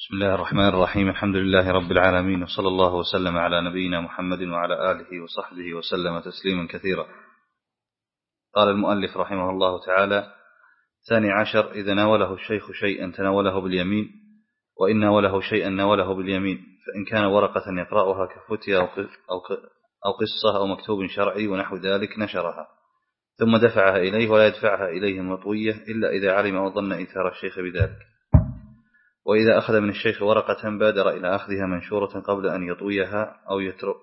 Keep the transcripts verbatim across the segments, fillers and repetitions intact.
بسم الله الرحمن الرحيم. الحمد لله رب العالمين، وصلى الله وسلم على نبينا محمد وعلى آله وصحبه وسلم تسليما كثيرا. قال المؤلف رحمه الله تعالى: ثاني عشر: إذا ناوله الشيخ شيئا تناوله باليمين، وإن ناوله شيئا ناوله باليمين، فإن كان ورقة يقرأها كفتية أو قصة أو مكتوب شرعي ونحو ذلك نشرها ثم دفعها إليه، ولا يدفعها إليه مطوية إلا إذا علم أو ظن إيثار الشيخ بذلك. وإذا أخذ من الشيخ ورقة بادر إلى أخذها منشورة قبل أن يطويها أو يترك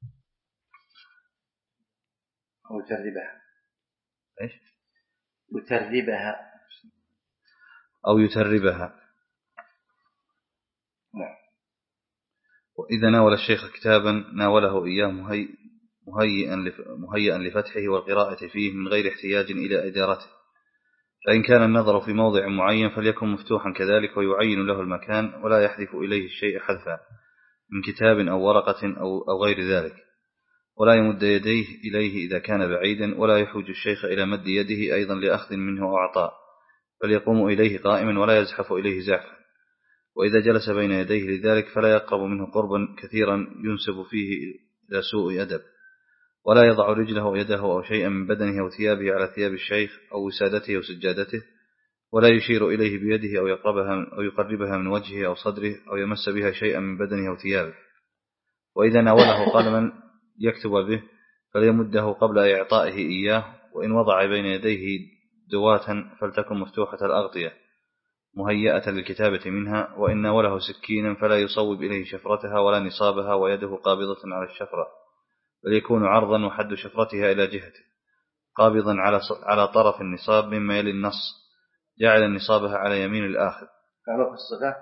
أو يتربها إيش؟ يتربها أو يتربها. نعم. وإذا ناول الشيخ كتابا ناوله إياه مهي... مهيئا, لف... مهيئا لفتحه والقراءة فيه من غير احتياج إلى إدارته، فإن كان النظر في موضع معين فليكن مفتوحا كذلك، ويعين له المكان ولا يحذف إليه الشيء حذفا من كتاب أو ورقة أو, أو غير ذلك، ولا يمد يديه إليه إذا كان بعيدا، ولا يحوج الشيخ إلى مد يده أيضا لأخذ منه أو عطاء، بل يقوم إليه قائما ولا يزحف إليه زحفا. وإذا جلس بين يديه لذلك فلا يقرب منه قربا كثيرا ينسب فيه إلى سوء أدب، ولا يضع رجله أو يده أو شيئا من بدنه أو ثيابه على ثياب الشيخ أو وسادته أو سجادته، ولا يشير إليه بيده أو يقربها أو يقربها من وجهه أو صدره أو يمس بها شيئا من بدنه أو ثيابه. وإذا ناوله قلما يكتب به فليمده قبل إعطائه إياه، وإن وضع بين يديه دواتا فلتكن مفتوحة الأغطية مهيئة للكتابة منها. وإن ناوله سكينا فلا يصوب إليه شفرتها ولا نصابها ويده قابضة على الشفرة، بل يكون عرضا وحد شفرتها إلى جهته قابضا على على طرف النصاب مما يلي النص، جعل نصابها على يمين الآخر. كانوا في الصفة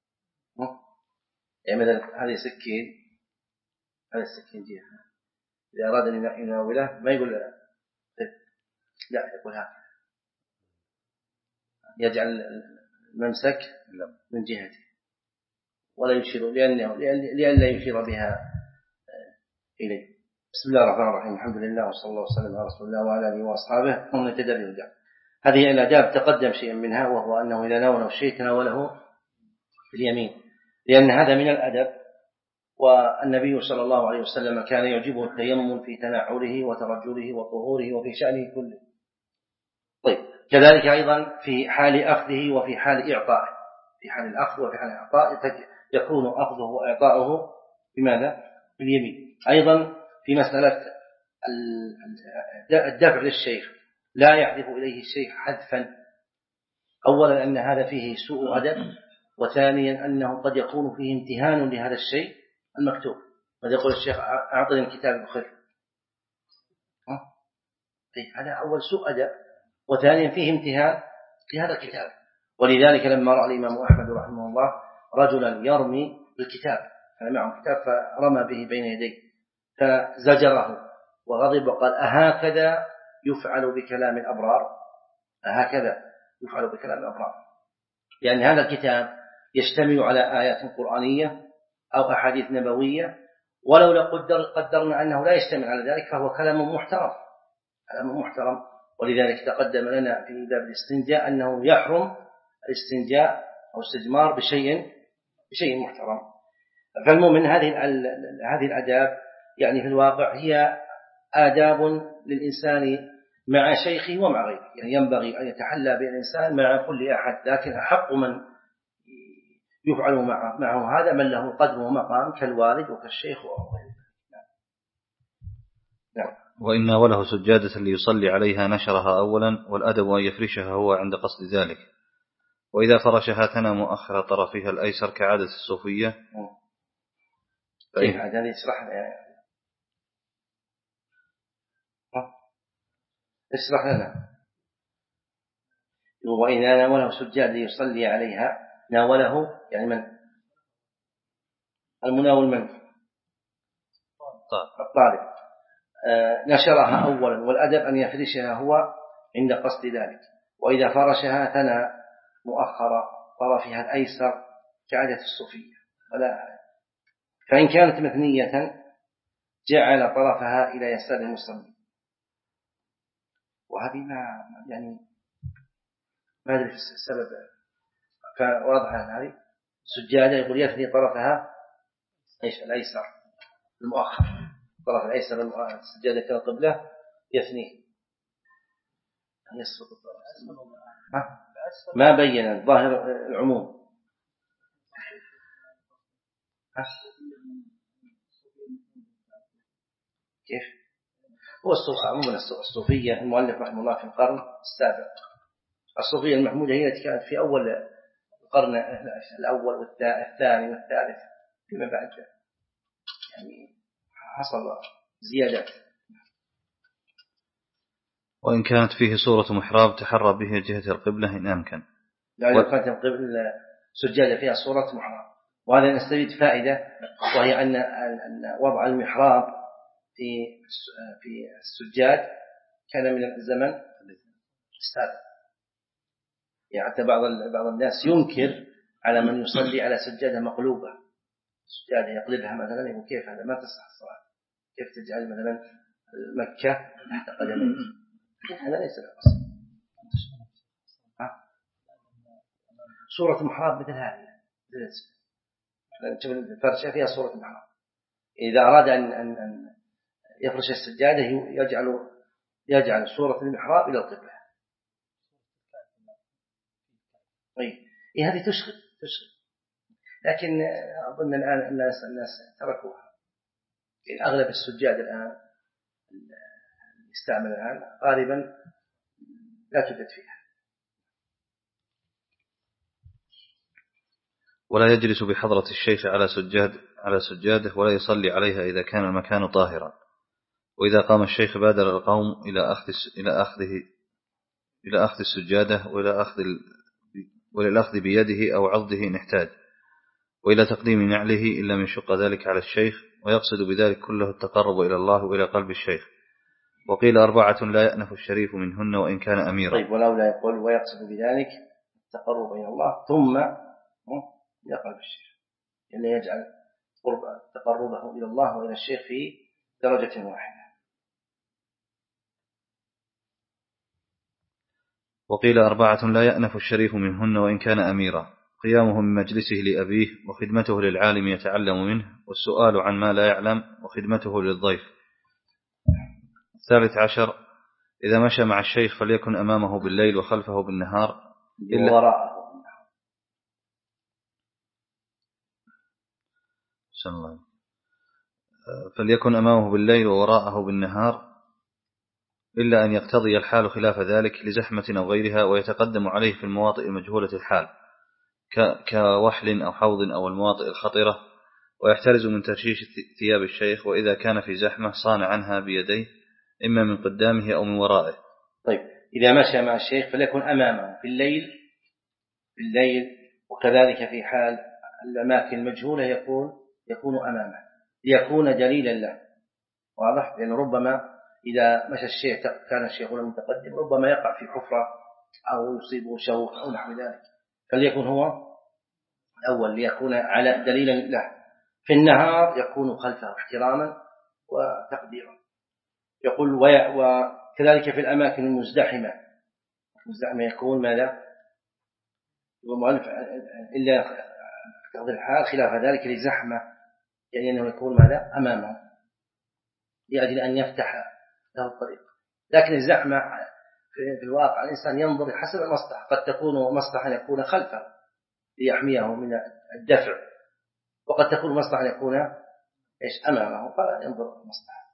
يعني مثلا هذه سكين، هذا السكين جهة، إذا أراد أن يناوله ما يقول لا، يقول هكذا، يجعل الممسك من جهته ولا يشير، لأنه لأن لا يشير بها إليه. بسم الله الرحمن الرحيم. الحمد لله وصلى الله وسلم على رسول الله وعلى آله وأصحابه ومن اهتدى بهداه. هذه الآداب تقدم شيئا منها، وهو أنه إذا ناوله الشيء تناوله باليمين، لأن هذا من الأدب، والنبي صلى الله عليه وسلم كان يعجبه التيمم في تنعله وترجله وطهوره وفي شأنه كله. طيب، كذلك أيضا في حال أخذه وفي حال إعطائه، في حال الأخذ وفي حال الإعطاء يكون أخذه وإعطاؤه بماذا؟ باليمين. أيضا في مسألة الدفع للشيخ لا يحذف إليه الشيخ حذفا، أولا أن هذا فيه سوء أدب، وثانيا أنه قد يكون فيه امتهان لهذا الشيء المكتوب، قد يقول الشيخ أعطني الكتاب بخير، هذا أول سوء أدب، وثانيا فيه امتهان لهذا الكتاب. ولذلك لما رأى الإمام أحمد رحمه الله رجلا يرمي الكتاب، كان معه كتاب فرمى به بين يديه فزجره وغضب وقال: أهكذا يفعل بكلام الأبرار؟ أهكذا يفعل بكلام الأبرار؟ لأن هذا الكتاب يشتمل على آيات قرآنية أو أحاديث نبوية، ولو لقدر قدرنا أنه لا يشتمل على ذلك فهو كلام محترم، كلام محترم. ولذلك تقدم لنا في باب الاستنجاء أنه يحرم الاستنجاء أو استجمار بشيء بشيء محترم. فالمؤمن هذه هذه الآداب يعني في الواقع هي آداب للإنسان مع شيخه ومع غيره، يعني ينبغي أن يتحلى بالإنسان مع كل أحد، لكن أحق من يفعل معه هذا من له قدر ومقام كالوالد وكالشيخ وغيره. نعم. وإن ناوله سجادة ليصلي عليها نشرها أولا، والأدب أن يفرشها هو عند قصد ذلك. وإذا فرشها تنى مؤخر طرفها الأيسر كعادة الصوفية. كيف هذا يشرح اشرح لنا. وإن ناوله سجاد ليصلي عليها، ناوله يعني من المناول؟ من الطالب. آه نشرها أولا، والأدب أن يفرشها هو عند قصد ذلك. وإذا فرشها ثنى مؤخر طرفها الأيسر كعادة الصوفية، ولا فإن كانت مثنية جعل طرفها إلى يسار المصلي. وهذه ما يعني ما أدري السبب، فواضح هذه سجادة يقول يثني طرفها إيش الأيسر المؤخر، طرف الأيسر السجادة كالقبلة يثنيه يسقط ما بين ظاهر العموم. كيف هو عموما الصوفية المؤلف رحمه الله في القرن السابع، الصوفية المحمودة هي التي كانت في أول القرن الأول والثاني والثالث، فيما بعد يعني حصل زيادات. وإن كانت فيه صورة محراب تحرى به جهة القبلة إن أمكن. يعني لو كانت القبلة سجادة فيها صورة محراب، وهذا نستفيد فائدة، وهي أن وضع المحراب في في السجاد كان من الزمن السابق. يعني حتى بعض بعض الناس ينكر على من يصلي على سجادة مقلوبة، سجادة يقلبها مثلا، يقول كيف هذا ما تصح الصلاة، كيف تجعل مثلا مكة تحت قدمين، هذا ليس بالأصل. صورة محراب مثل هذه الفرشة فيها صورة محراب، إذا أراد أن أن يفرش السجادة يجعل يجعل صورة المحراب إلى القبلة. طيب إيه هذه تشغل تشغل لكن أظن الآن الناس الناس تركوها. أغلب السجاد الآن يستعمل الآن غالبا لا توجد فيها. ولا يجلس بحضرة الشيخ على سجاد على سجاده ولا يصلي عليها إذا كان المكان طاهرا. وإذا قام الشيخ بادر القوم إلى أخذ إلى أخذه إلى أخذ السجادة وإلى أخذ وإلى الأخذ بيده أو عضده إن احتاج، وإلى تقديم نعله إلا من شق ذلك على الشيخ، ويقصد بذلك كله التقرب إلى الله وإلى قلب الشيخ. وقيل أربعة لا يأنف الشريف منهن وإن كان أميرا. طيب ولولا يقول ويقصد بذلك التقرب إلى الله ثم إلى قلب الشيخ، يعني يجعل تقربه إلى الله وإلى الشيخ في درجة واحدة. وقيل أربعة لا يأنف الشريف منهن وإن كان أميرا: قيامه من مجلسه لأبيه، وخدمته للعالم يتعلم منه، والسؤال عن ما لا يعلم، وخدمته للضيف. الثالث عشر: إذا مشى مع الشيخ فليكن أمامه بالليل وخلفه بالنهار إلا وراءه فليكن أمامه بالليل ووراءه بالنهار إلا أن يقتضي الحال خلاف ذلك لزحمة أو غيرها، ويتقدم عليه في المواطئ مجهولة الحال كوحل أو حوض أو المواطئ الخطرة، ويحترز من ترشيش ثياب الشيخ، وإذا كان في زحمة صان عنها بيديه إما من قدامه أو من ورائه. طيب إذا مشى مع الشيخ فليكن أمامه في الليل في الليل وكذلك في حال الأماكن المجهولة يكون يكون أمامه ليكون دليلا له، واضح؟ لأن ربما إذا مشى الشيخ كان الشيخ المتقدم ربما يقع في حفرة أو يصيبه شوك أو نحو ذلك، فليكن هو الأول ليكون على دليلا له. في النهار يكون خلفه احتراما وتقديرا. يقول وكذلك في الأماكن المزدحمة المزدحمة يكون ماذا؟ المؤلف إلا تقدير الحال خلاف ذلك لزحمة، يعني أنه يكون ماذا؟ أمامه لأجل أن يفتح له الطريق. لكن الزحمة في الواقع الإنسان ينظر حسب المصلحة، قد تكون مصلحة أن يكون خلفه ليحميه من الدفع، وقد تكون مصلحة أن يكون إيش أمامه فينظر المصلحة.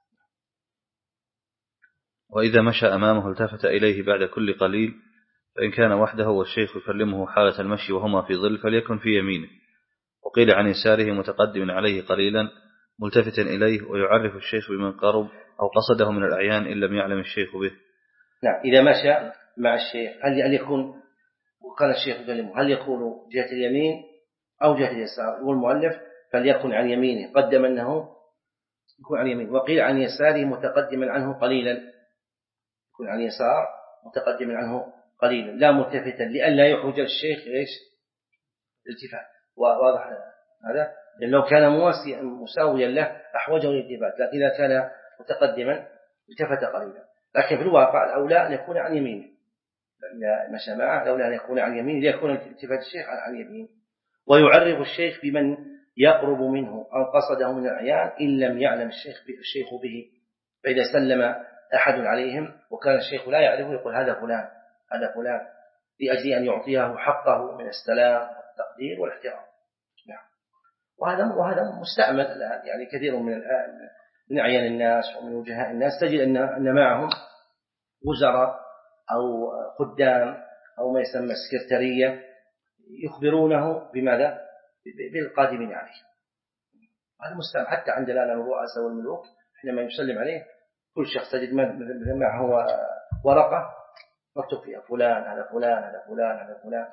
وإذا مشى أمامه التفت إليه بعد كل قليل، فإن كان وحده والشيخ يكلمه حالة المشي وهما في ظل فليكن في يمينه. وقيل عن يساره متقدم عليه قليلا ملتفتا إليه، ويعرف الشيخ بمن قرب أو قصده من الأعيان إن لم يعلم الشيخ به. نعم. إذا مشى مع الشيخ هل يكون وكان الشيخ يكلمه هل يكون جهة اليمين أو جهة اليسار؟ والمؤلف فليكن عن يمينه قدم أنه يكون عن يمينه. وقيل عن يساره متقدما عنه قليلا، يكون عن يسار متقدما عنه قليلا لا ملتفتا لئلا يحوج الشيخ إيش الالتفات. واضح هذا؟ لأن لو كان مساويا له أحوجه الالتفات، لكن إذا كان متقدما التفت قليلا. لكن في الواقع الأولى أن يكون عن يمينه، إذا مشى معه الأولى أن يكون عن يمينه ليكون التفات الشيخ عن يمينه. ويعرف الشيخ بمن يقرب منه أو قصده من الأعيان إن لم يعلم الشيخ الشيخ به. فإذا سلم أحد عليهم وكان الشيخ لا يعرفه يقول هذا فلان هذا فلان لأجل أن يعطيه حقه من السلام والتقدير والاحترام. نعم. وهذا وهذا مستعمل الآن، يعني كثير من الآن من أعيان الناس ومن وجهاء الناس تجد أن أن معهم وزراء أو خدام أو ما يسمى سكرتارية يخبرونه بماذا؟ بالقادمين عليه. هذا مستعمل حتى عند الآن الرؤساء والملوك حينما يسلم عليه كل شخص تجد معه ورقة مكتوب فيها فلان هذا فلان هذا فلان هذا فلان.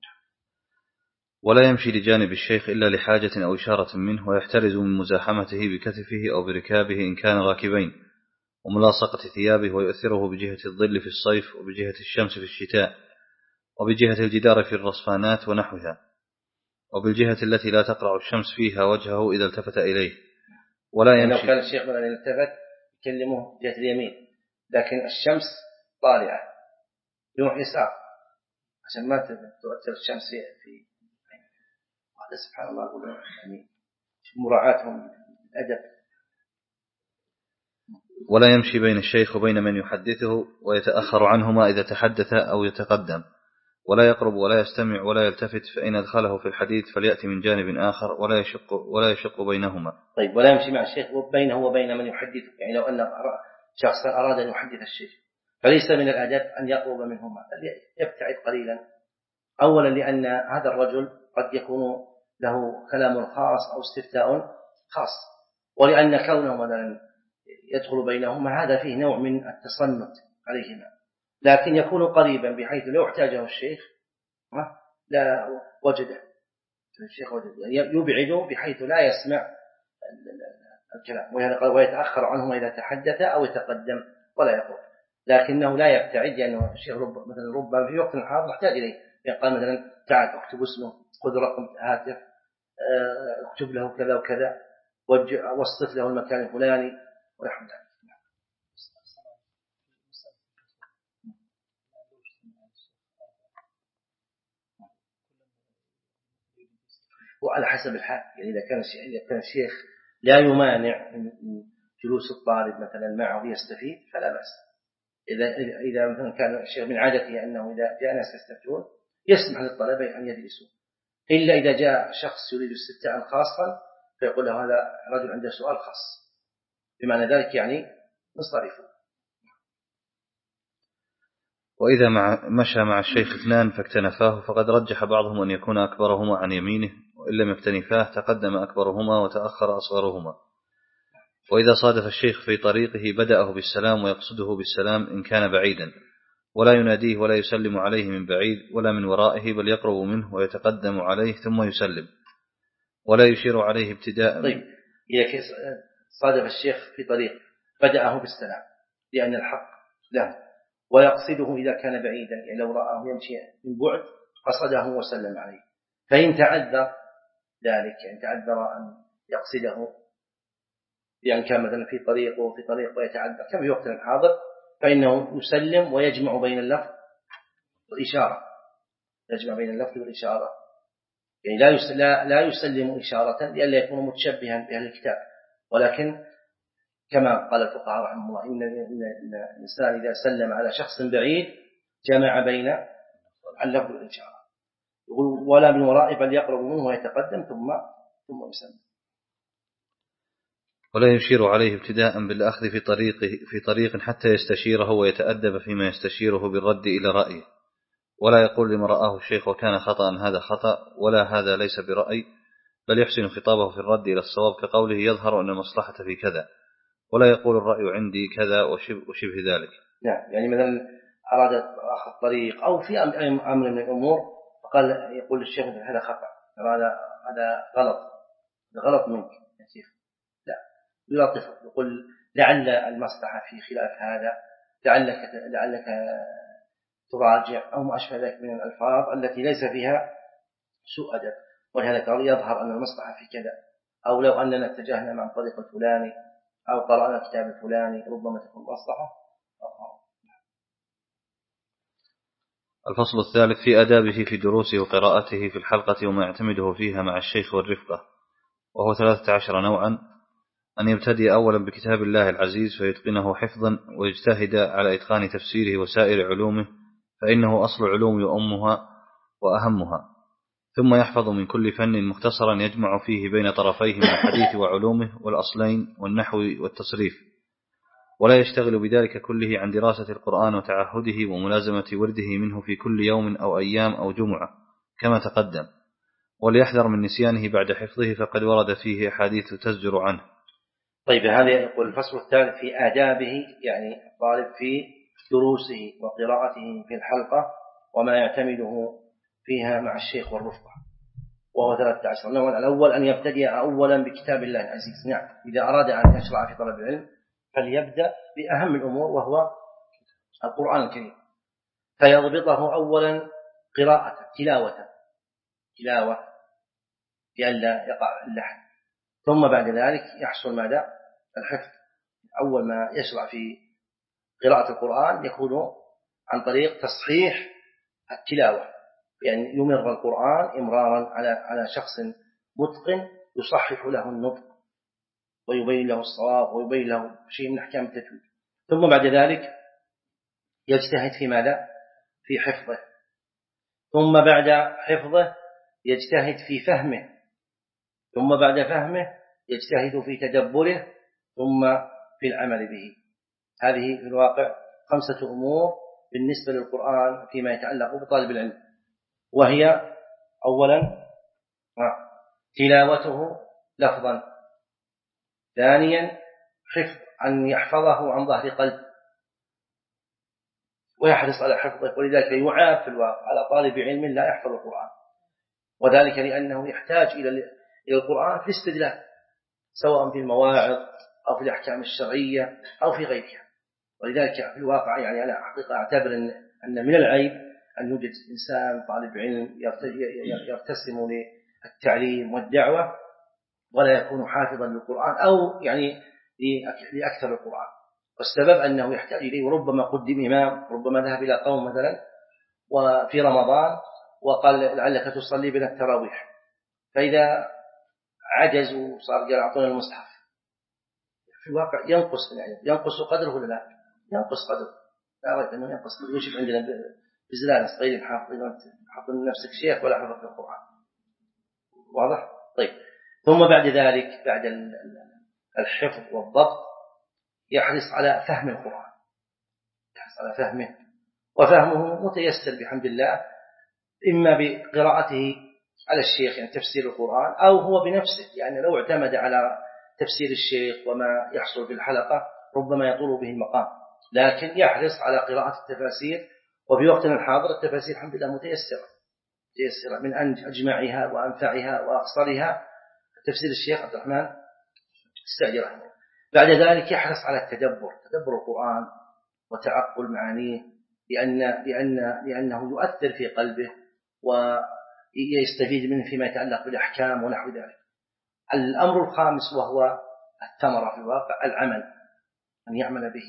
ولا يمشي لجانب الشيخ إلا لحاجة أو إشارة منه، ويحترز من مزاحمته بكتفه أو بركابه إن كان راكبين، وملاصقة ثيابه، ويؤثره بجهة الظل في الصيف وبجهة الشمس في الشتاء وبجهة الجدار في الرصفانات ونحوها، وبالجهة التي لا تقرع الشمس فيها وجهه إذا التفت إليه. ولا يعني يمشي لو كان الشيخ مثلا التفت يكلمه جهة اليمين لكن الشمس طالعة يروح يسار عشان ما تؤثر الشمس في هذا. سبحان الله أقول يعني مراعاتهم الأدب. ولا يمشي بين الشيخ وبين من يحدثه ويتأخر عنهما إذا تحدث أو يتقدم، ولا يقرب ولا يستمع ولا يلتفت، فإن أدخله في الحديث فليأتي من جانب آخر ولا يشق ولا يشق بينهما. طيب ولا يمشي مع الشيخ بينه وبين من يحدثه، يعني لو أن شخص أراد أن يحدث الشيخ فليس من الأدب أن يقرب منهما بل يبتعد قليلا. أولا لأن هذا الرجل قد يكون له كلام خاص أو استفتاء خاص، ولأن كونه مثلا يدخل بينهما هذا فيه نوع من التصنت عليهما، لكن يكون قريبا بحيث لو احتاجه الشيخ لا وجده الشيخ وجد، يعني يبعده بحيث لا يسمع الكلام ويتأخر عنه إذا تحدث أو يتقدم ولا يقول، لكنه لا يبتعد لأنه يعني الشيخ رب مثلا ربما في وقت الحاضر محتاج إليه، يقال مثلا تعال اكتب اسمه خذ رقم هاتف اكتب له كذا وكذا وصف له المكان الفلاني ونحو ذلك. وعلى حسب الحال، يعني إذا كان إذا كان الشيخ لا يمانع من جلوس الطالب مثلا معه يستفيد فلا بأس. إذا إذا مثلا كان الشيخ من عادته أنه إذا جاء ناس يستفتون يسمح للطلبة أن يجلسوا، إلا إذا جاء شخص يريد استفتاء خاصا فيقول له هذا رجل عنده سؤال خاص، بمعنى ذلك يعني نصرفه. وإذا مع مشى مع الشيخ اثنان فاكتنفاه فقد رجح بعضهم أن يكون أكبرهما عن يمينه، وإن لم يكتنفاه تقدم أكبرهما وتأخر أصغرهما. وإذا صادف الشيخ في طريقه بدأه بالسلام ويقصده بالسلام إن كان بعيدا، ولا يناديه ولا يسلم عليه من بعيد ولا من ورائه، بل يقرب منه ويتقدم عليه ثم يسلم، ولا يشير عليه ابتداء. طيب إذا صادف الشيخ في طريق بدأه بالسلام لأن الحق له، ويقصده إذا كان بعيدا، يعني لو رآه يمشي من بعد قصده وسلم عليه، فإن تعذر ذلك يعني تعذر أن يقصده، يعني كان مثلا في طريق وفي طريق ويتعذر كما في وقت الحاضر، فإنه يسلم ويجمع بين اللفظ والإشارة، يجمع بين اللفظ والإشارة، يعني لا يسلم, لا يسلم إشارة لئلا يكون متشبها بأهل الكتاب، ولكن كما قال الفقهاء رحمه الله إن الإنسان إذا سلم على شخص بعيد جمع بين اللفظ والإشارة، ولا من ورائه بل يقرب منه ويتقدم ثم ثم يسلم. ولا يشير عليه ابتداء بالأخذ في طريقه في طريق حتى يستشيره ويتأدب فيما يستشيره بالرد إلى رأيه، ولا يقول لما رآه الشيخ وكان خطأ هذا خطأ ولا هذا ليس برأي، بل يحسن خطابه في الرد إلى الصواب كقوله يظهر أن المصلحة في كذا، ولا يقول الرأي عندي كذا وشبه, وشبه ذلك. نعم، يعني مثلا أراد أخذ طريق أو في أمر من الأمور فقال يقول للشيخ هذا خطأ، هذا هذا غلط غلط منك يا شيخ، لا يلطف يقول لعل المصلحة في خلاف هذا، لعلك لعلك تراجع أو ما أشبه ذلك من الألفاظ التي ليس فيها سوء أدب، ولهذا قال يظهر أن المصلحة في كذا، أو لو أننا اتجهنا مع الطريق الفلاني أو قرأنا الكتاب الفلاني ربما تكون مصلحة. الفصل الثالث في آدابه في دروسه وقراءته في الحلقة وما يعتمده فيها مع الشيخ والرفقة، وهو ثلاثة عشر نوعا: أن يبتدئ أولا بكتاب الله العزيز فيتقنه حفظا ويجتهد على إتقان تفسيره وسائر علومه فإنه أصل علوم وأمها وأهمها، ثم يحفظ من كل فن مختصرا يجمع فيه بين طرفيه من الحديث وعلومه والأصلين والنحو والتصريف، ولا يشتغل بذلك كله عن دراسة القرآن وتعهده وملازمة ورده منه في كل يوم أو أيام أو جمعة كما تقدم، وليحذر من نسيانه بعد حفظه فقد ورد فيه أحاديث تزجر عنه. طيب، هذا يقول الفصل الثالث في آدابه، يعني الطالب في دروسه وقراءته في الحلقة وما يعتمده فيها مع الشيخ والرفقة، وهو ثلاثة عشر نوع. الأول أن يبتدئ أولا بكتاب الله العزيز. نعم، إذا أراد أن يشرع في طلب العلم فليبدأ بأهم الأمور وهو القرآن الكريم، فيضبطه أولا قراءة تلاوة تلاوة لئلا يقع اللحن، ثم بعد ذلك يحصل ماذا؟ الحفظ. أول ما يشرع في قراءة القرآن يكون عن طريق تصحيح التلاوة، يعني يمر القرآن إمرارا على على شخص متقن يصحح له النطق ويبين له الصواب ويبين له شيء من أحكام التجويد، ثم بعد ذلك يجتهد في ماذا؟ في حفظه، ثم بعد حفظه يجتهد في فهمه، ثم بعد فهمه يجتهد في تدبره، ثم في العمل به. هذه في الواقع خمسة أمور بالنسبة للقرآن فيما يتعلق بطالب العلم، وهي أولا تلاوته لفظا، ثانيا حفظ أن يحفظه عن ظهر قلب ويحرص على حفظه، ولذلك يعاب في الواقع على طالب علم لا يحفظ القرآن، وذلك لأنه يحتاج إلى القرآن في الاستدلال سواء في المواعظ أو في الأحكام الشرعية أو في غيرها. ولذلك في الواقع يعني أنا حقيقة أعتبر أن أن من العيب أن يوجد إنسان طالب علم يرتسم للتعليم والدعوة ولا يكون حافظا للقرآن أو يعني لأكثر القرآن، والسبب أنه يحتاج إليه. وربما قدم إمام، ربما ذهب إلى قوم مثلا وفي رمضان وقال لعلك تصلي بنا التراويح، فإذا عجزوا صار قال أعطونا المصحف، في الواقع ينقص يعني ينقص قدره ولا لا؟ ينقص قدره، لا ريب أنه ينقص قدره. يشوف عندنا بزلال صغير حافظين حافظين نفسك شيخ ولا حفظ القرآن، واضح؟ طيب، ثم بعد ذلك بعد الحفظ والضبط يحرص على فهم القرآن، يحرص على فهمه، وفهمه متيسر بحمد الله، إما بقراءته على الشيخ يعني تفسير القرآن، أو هو بنفسه، يعني لو اعتمد على تفسير الشيخ وما يحصل في الحلقة ربما يطول به المقام، لكن يحرص على قراءة التفاسير. وفي وقتنا الحاضر التفاسير الحمد لله متيسرة متيسرة من أجمعها وأنفعها وأقصرها تفسير الشيخ عبد الرحمن السعدي رحمه الله. بعد ذلك يحرص على التدبر تدبر القرآن وتعقل معانيه، لأن لأن لأنه يؤثر في قلبه ويستفيد منه فيما يتعلق بالأحكام ونحو ذلك. الأمر الخامس وهو الثمرة في الواقع العمل، أن يعمل به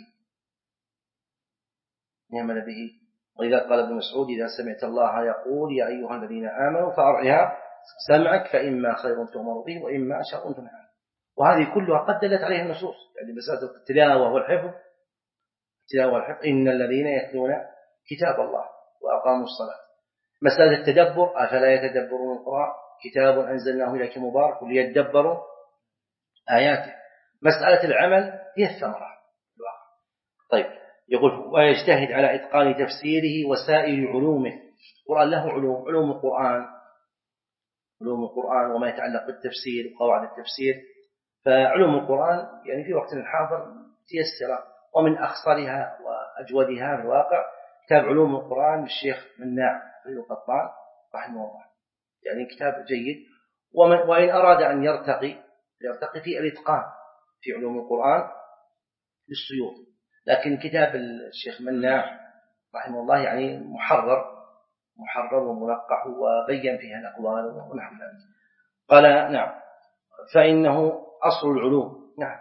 يعمل به ولذا قال ابن مسعود: إذا سمعت الله يقول يا أيها الذين آمنوا فأرعها سمعك فإما خير تؤمر به وإما شر تنهى عنه. وهذه كلها قد دلت عليها النصوص، يعني مسألة التلاوة والحفظ التلاوة والحفظ إن الذين يتلون كتاب الله وأقاموا الصلاة. مسألة التدبر: أفلا يتدبرون القرآن كتاب أنزلناه إليك مبارك ليدبروا آياته. مسألة العمل هي الثمرة. طيب، يقول: ويجتهد على إتقان تفسيره وسائر علومه. القرآن له علوم، علوم القرآن علوم القرآن وما يتعلق بالتفسير وقواعد التفسير. فعلوم القرآن يعني في وقتنا الحاضر تيسر، ومن أخصرها وأجودها في الواقع كتاب علوم القرآن للشيخ مناع بن القطان رحمه الله، يعني كتاب جيد. وإن أراد أن يرتقي يرتقي في الإتقان في علوم القرآن للسيوطي، لكن كتاب الشيخ مناع رحمه الله يعني محرر محرر ومنقح وبين فيها الأقوال ونحو ذلك. قال: نعم، فإنه أصل العلوم، نعم،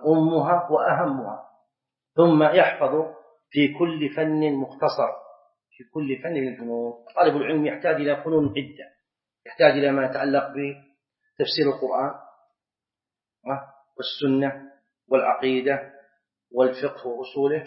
وأمها وأهمها. ثم يحفظ في كل فن مختصر في كل فن من الفنون. طالب العلم يحتاج إلى فنون عدة، يحتاج إلى ما يتعلق بتفسير القرآن والسنة والعقيدة والفقه وأصوله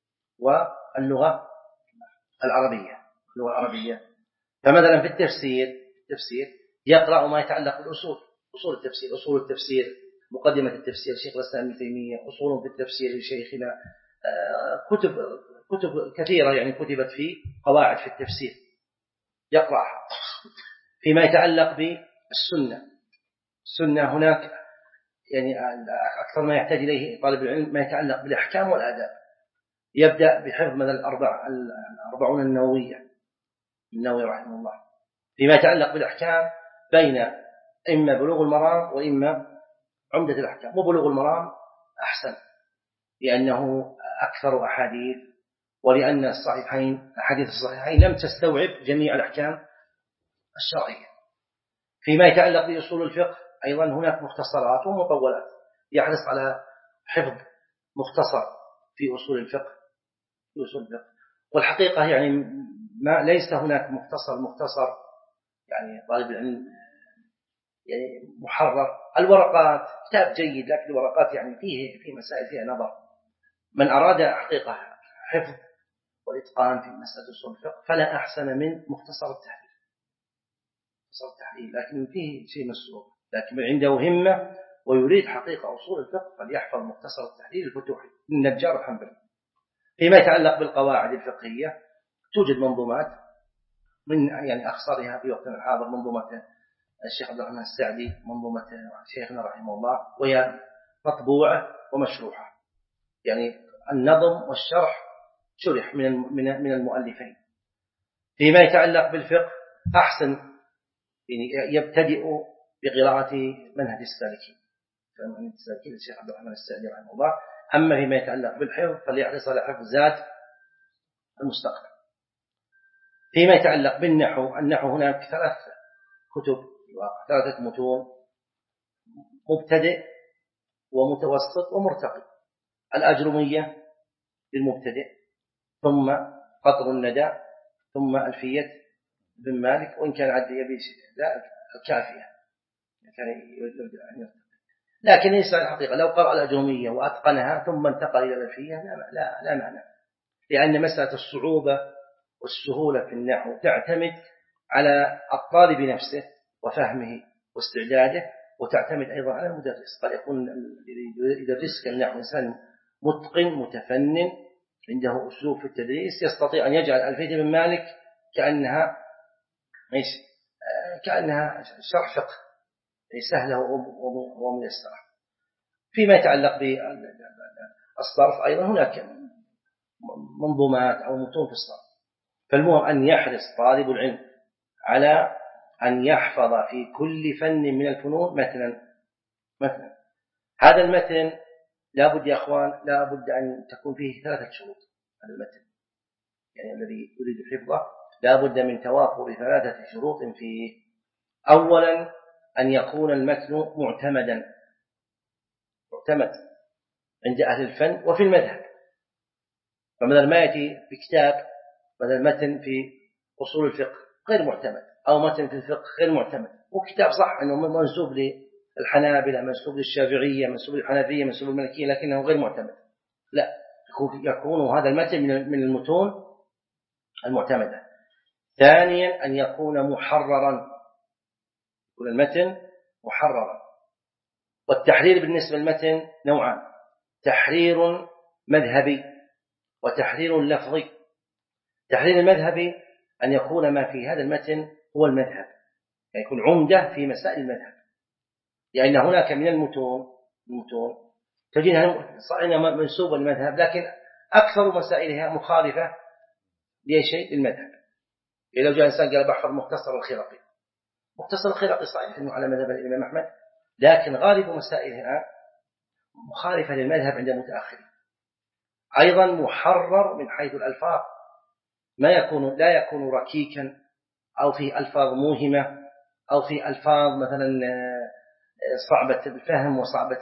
واللغة العربية اللغة العربية. فمثلا في التفسير التفسير يقرأ ما يتعلق بالأصول، أصول التفسير، أصول التفسير، مقدمة التفسير شيخ الإسلام ابن تيمية، أصول في التفسير لشيخنا، كتب كتب كثيرة يعني كتبت في قواعد في التفسير يقرأها. فيما يتعلق بالسنة، السنة هناك يعني أكثر ما يحتاج إليه طالب العلم ما يتعلق بالأحكام والآداب، يبدأ بحفظ مثل الأربع الأربعون النووية النووي رحمه الله. فيما يتعلق بالأحكام بين إما بلوغ المرام وإما عمدة الأحكام، وبلوغ المرام أحسن لأنه أكثر أحاديث، ولأن الصحيحين أحاديث الصحيحين لم تستوعب جميع الأحكام الشرعية. فيما يتعلق بأصول الفقه أيضا هناك مختصرات ومطولات، يحرص على حفظ مختصر في أصول الفقه في أصول الفقه. والحقيقة يعني ما ليس هناك مختصر مختصر يعني طالب العلم يعني محرر. الورقات كتاب جيد، لكن الورقات يعني فيه في مسائل فيها نظر. من أراد حقيقة حفظ والإتقان في مسألة أصول الفقه فلا أحسن من مختصر التحرير مختصر التحرير لكن فيه شيء مسؤول، لكن عنده همة ويريد حقيقة أصول الفقه فليحفظ مختصر التحرير الفتوحي من النجار الحنبلي. فيما يتعلق بالقواعد الفقهية توجد منظومات، من يعني أخصرها في وقتنا الحاضر منظومة الشيخ عبد الرحمن السعدي، منظومة شيخنا رحمه الله، وهي مطبوعة ومشروحة، يعني النظم والشرح شرح من من المؤلفين. فيما يتعلق بالفقه أحسن يعني يبتدئ بقراءة منهج السالكين منهج السالكين الشيخ عبد الرحمن السعدي رحمه الله. أما فيما يتعلق بالحفظ فليحرص على حفظ ذات المستقبل. فيما يتعلق بالنحو، النحو هناك ثلاث كتب ثلاثة متون، مبتدئ ومتوسط ومرتقي. الأجرمية للمبتدئ، ثم قطر الندى، ثم ألفية بن مالك، وإن كان عد يبي لا الكافية كان يرجع. لكن الإنسان الحقيقة لو قرأ الأجرمية وأتقنها ثم انتقل إلى الألفية لا لا لا معنى، لأن مسألة الصعوبة والسهولة في النحو تعتمد على الطالب نفسه وفهمه واستعداده، وتعتمد أيضا على المدرس. قد يكون يدرسك النحو إنسان متقن متفنن عنده أسلوب في التدريس يستطيع أن يجعل ألفية بن مالك كأنها إيش كأنها شرح فقه سهلة وميسرة. فيما يتعلق بالصرف أيضا هناك منظومات أو متون في الصرف. فالمهم أن يحرص طالب العلم على أن يحفظ في كل فن من الفنون مثلا مثلا هذا المتن لا بد يا أخوان لا بد أن تكون فيه ثلاثة شروط. هذا المتن يعني الذي يريد حفظه لا بد من توافر ثلاثة شروط فيه. أولا أن يكون المتن معتمدا معتمد عند أهل الفن وفي المذهب. فمثلا ما يأتي بكتاب مثلا متن في أصول الفقه غير معتمد، أو متن في الفقه غير معتمد، وكتاب صح أنه منسوب للحنابلة منسوب للشافعية منسوب للحنفية منسوب للمالكية لكنه غير معتمد، لا يكون هذا المتن من المتون المعتمدة. ثانيا أن يكون محررا، يكون المتن محررا. والتحرير بالنسبة للمتن نوعان: تحرير مذهبي وتحرير لفظي. التحرير المذهبي أن يكون ما في هذا المتن هو المذهب، يعني يكون عمدة في مسائل المذهب، لأن يعني هناك من المتون المتون تجدها صحيحة منسوبة للمذهب لكن أكثر مسائلها مخالفة لأي شيء للمذهب. يعني لو جاء إنسان قال بحفظ مختصر الخرقي، مختصر الخرقي صحيح أنه على مذهب الإمام أحمد لكن غالب مسائلها مخالفة للمذهب عند المتأخرين. أيضا محرر من حيث الألفاظ، ما يكون لا يكون ركيكا أو في ألفاظ موهمة أو في ألفاظ مثلا صعبة الفهم وصعبة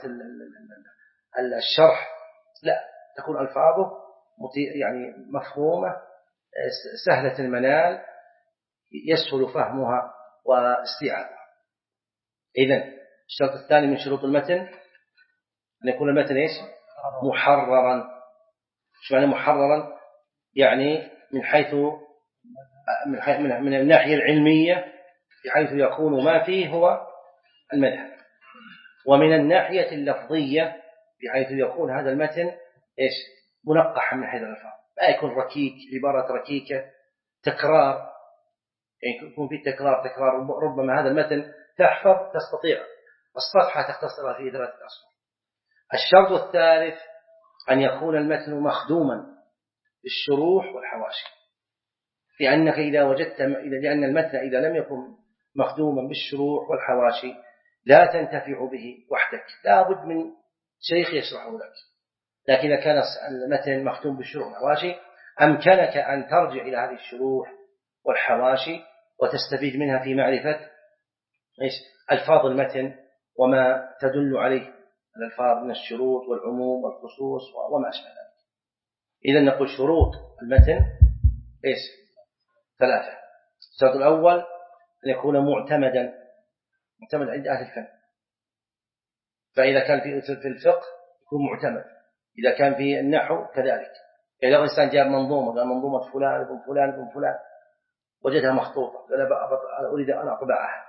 الشرح، لا تكون ألفاظه يعني مفهومة سهلة المنال يسهل فهمها واستيعابها. إذن الشرط الثاني من شروط المتن أن يكون المتن إيش؟ محررا. شو معنى محررا؟ يعني من حيث من, حيث من الناحية العلمية بحيث يكون ما فيه هو المذهب، ومن الناحية اللفظية بحيث يكون هذا المتن إيش؟ منقحا من حيث الألفاظ، لا يكون ركيك، عبارة ركيكة، تكرار، يعني يكون فيه تكرار تكرار ربما هذا المتن تحفظ تستطيع الصفحة تختصرها في ثلاثة أسطر. الشرط الثالث أن يكون المتن مخدوما بالشروح والحواشي، لأنك إذا وجدت لأن المتن إذا لم يكن مخدوما بالشروح والحواشي لا تنتفع به وحدك، لا بد من شيخ يشرحه لك. لكن إذا كان المتن مخدوم بالشروح والحواشي أمكنك أن ترجع إلى هذه الشروح والحواشي وتستفيد منها في معرفة إيش؟ ألفاظ المتن وما تدل عليه الألفاظ من الشروط والعموم والخصوص وما أشبه ذلك. إذا نقول شروط المتن إيش؟ ثلاثة. الشرط الأول أن يكون معتمدا، معتمد عند أهل الفن، فإذا كان في الفقه يكون معتمد، إذا كان في النحو كذلك. إذا لو إنسان جاب منظومة قال منظومة فلان ابن فلان ابن فلان وجدها مخطوطة قال أنا أريد أن أطبعها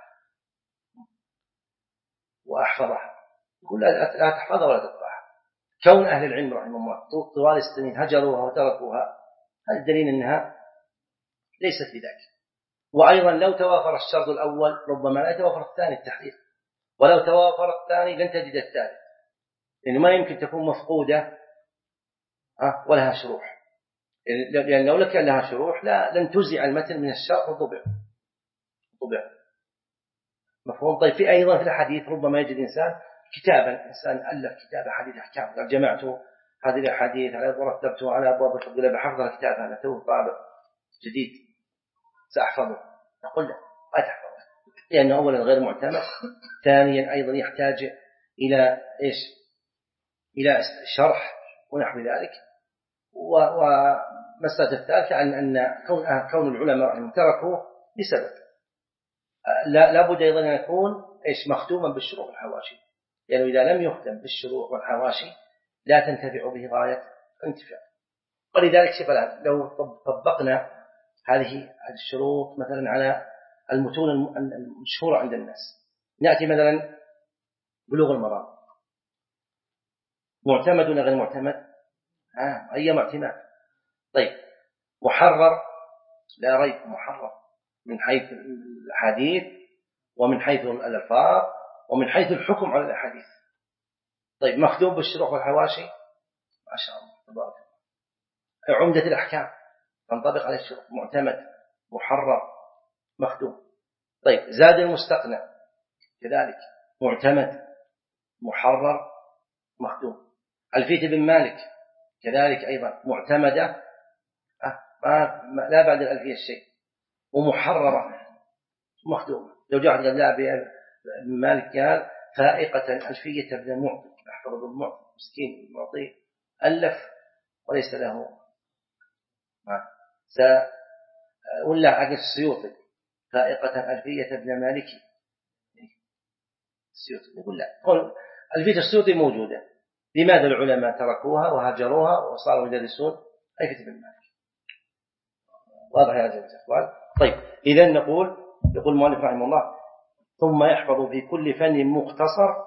وأحفظها، يقول لا تحفظها ولا تطبعها. كون أهل العلم رحمه الله طوال السنين هجروها وتركوها هذا دليل أنها ليست بذلك. وأيضا لو توافر الشرط الأول ربما لا يتوافر الثاني التحقيق، ولو توافر الثاني لن تجد الثالث، لأنه ما يمكن تكون مفقودة ولها شروح، لأن لو كان لها شروح لا لن تزع المتن من الشرح وضبع طبع. مفهوم؟ طيب في أيضا في الحديث ربما يجد إنسان كتابا، إنسان ألف كتاب حديث أحكام قال جمعت هذه الأحاديث ورتبته على أبواب الفقه ولا بحفظ الكتاب هذا تو طابع جديد سأحفظه، نقول لا ما تحفظه، لأنه أولا غير معتمد، ثانيا أيضا يحتاج إلى إيش؟ إلى شرح ونحو ذلك. ومسألة الثالثة أن أن كون كون العلماء رحمهم تركوه لسبب، لا لابد أيضا أن يكون إيش؟ مختوما بالشروح والحواشي، لأنه يعني إذا لم يختم بالشروح والحواشي لا تنتفع به غاية انتفاع. ولذلك شوف الآن لو طبقنا هذه الشروط مثلا على المتون المشهورة عند الناس، نأتي مثلا بلوغ المرام، معتمد ولا غير معتمد؟ آه أي معتمد؟ طيب محرر لا ريب محرر من حيث الحديث ومن حيث الألفاظ ومن حيث الحكم على الأحاديث. طيب مخدوم بالشروح والحواشي ما شاء الله تبارك الله، عمدة الأحكام تنطبق على الشروح، معتمد محرر مخدوم. طيب زاد المستقنع كذلك معتمد محرر مخدوم. ألفية بن مالك كذلك أيضا معتمدة ما لا بعد الألفية الشيء ومحررة مخدومة. لو جاء قال لا بن مالك قال فائقة ألفية ابن معطي، أحفظ ابن معطي مسكين معطي ألف وليس له ما س ولا عقل السيوطي فائقة ألفية ابن مالكي السيوطي يقول لا، ألفية السيوطي موجودة، لماذا العلماء تركوها وهجروها وصاروا يدرسون ألفية ابن مالك؟ واضح يا جماعة الإخوان؟ طيب إذا نقول يقول المؤلف رحمه الله ثم يحفظ في كل فن مختصر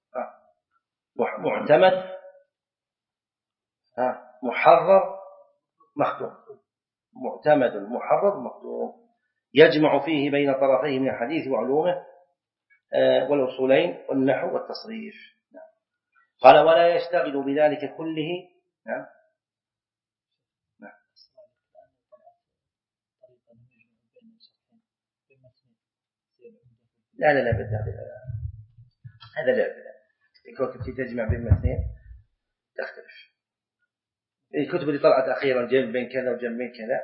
معتمد محرر مختوم، معتمد محرر مختوم يجمع فيه بين طرفيه من الحديث وعلومه والأصولين والنحو والتصريف. قال ولا يشتغل بذلك كله. نعم لا لا لا بدأ هذا لا بدأ الكتب تجمع بين الاثنين تختلف. الكتب اللي طلعت أخيرا جنب بين كذا وجنب بين كذا،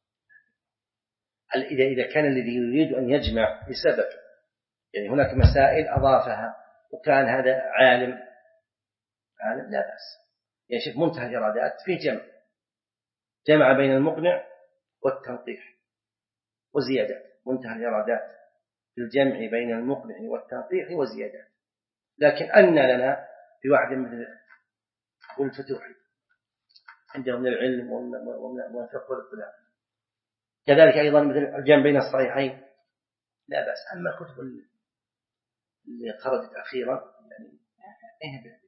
إذا إذا كان الذي يريد أن يجمع بسبب يعني هناك مسائل أضافها وكان هذا عالم عالم لا بأس، يعني شوف منتهى الإرادات فيه جمع جمع بين المقنع والتنقيح وزيادات، منتهى الإرادات في الجمع بين المقنع والتنقيح وزيادات. لكن أن لنا في واحد مثل الفتوحي عندهم من العلم والفقه والاطلاع، كذلك أيضا مثل الجمع بين الصحيحين لا بأس. أما الكتب اللي خرجت أخيرا يعني أين بها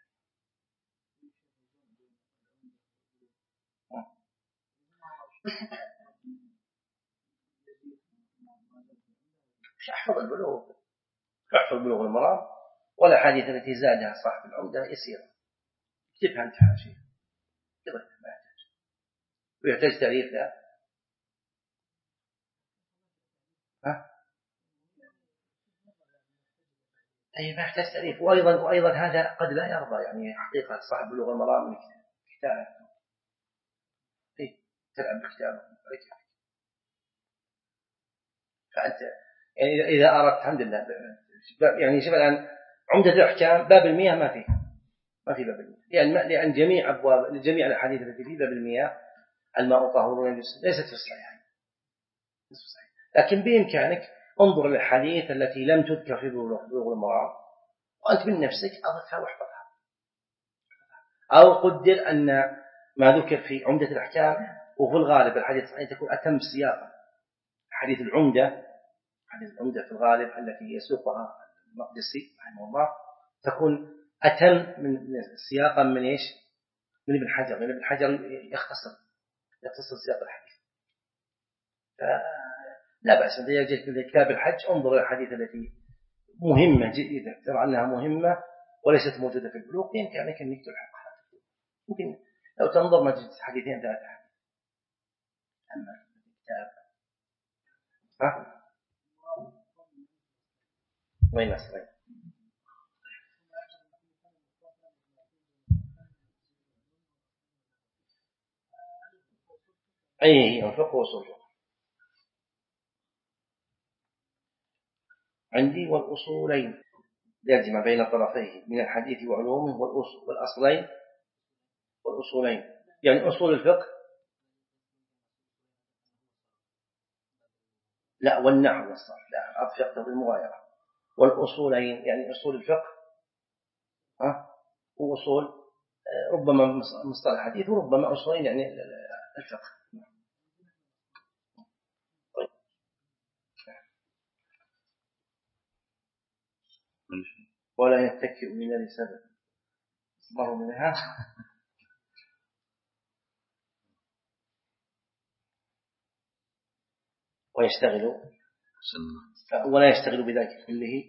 مش أحفظ البلوغ، أحفظ بلوغ المرام ولا حديث التي زادها صاحب العمدة يسيرة، اكتبها أنت حاشية ما يحتاج ويحتاج تاريخ لا ها أي ما يحتاج تاريخ. وأيضا وأيضا هذا قد لا يرضى يعني حقيقة صاحب بلوغ المرام من كتاب إيه تلعب بكتابه فأنت يعني إذا أردت الحمد لله يعني شوف الآن عمدة الأحكام باب المياه ما فيه ما في باب المياه لأن لأن جميع أبواب جميع الأحاديث التي في باب المياه الماء طهور ليست في الصحيحين، لكن بإمكانك انظر للحديث التي لم تذكر في بلوغ المرام وأنت من نفسك أضفها واحفظها، أو قدر أن ما ذكر في عمدة الأحكام وفي الغالب الحديث الصحيح تكون أتم سياقا. حديث العمدة حديث العمدة في الغالب التي يسوقها المقدسي رحمه الله تكون أتم من سياقا من إيش؟ من ابن حجر، من ابن حجر يختصر يختصر سياق الحديث. لا بأس إذا جئت من كتاب الحج انظر الحديث التي مهمة جدا ترى أنها مهمة وليست موجودة في البلوغ بإمكانك أن تلحقها. ممكن لو تنظر مجلد حديثين ثلاثة حديث. أما الكتاب ها وين أصلين أي الفقه وصوله عندي والأصولين يجمع بين طرفيه من الحديث وعلومه والأصلين والأصولين يعني أصول الفقه لا والنحو والصرف لا العطف يقتضي المغايرة، والأصولين يعني أصول الفقه ها وأصول ربما مصطلح حديث وربما أصولين يعني الفقه. طيب ولا يتكئ من لسبب مر منها ويشتغل ولا يشتغل بذلك كله.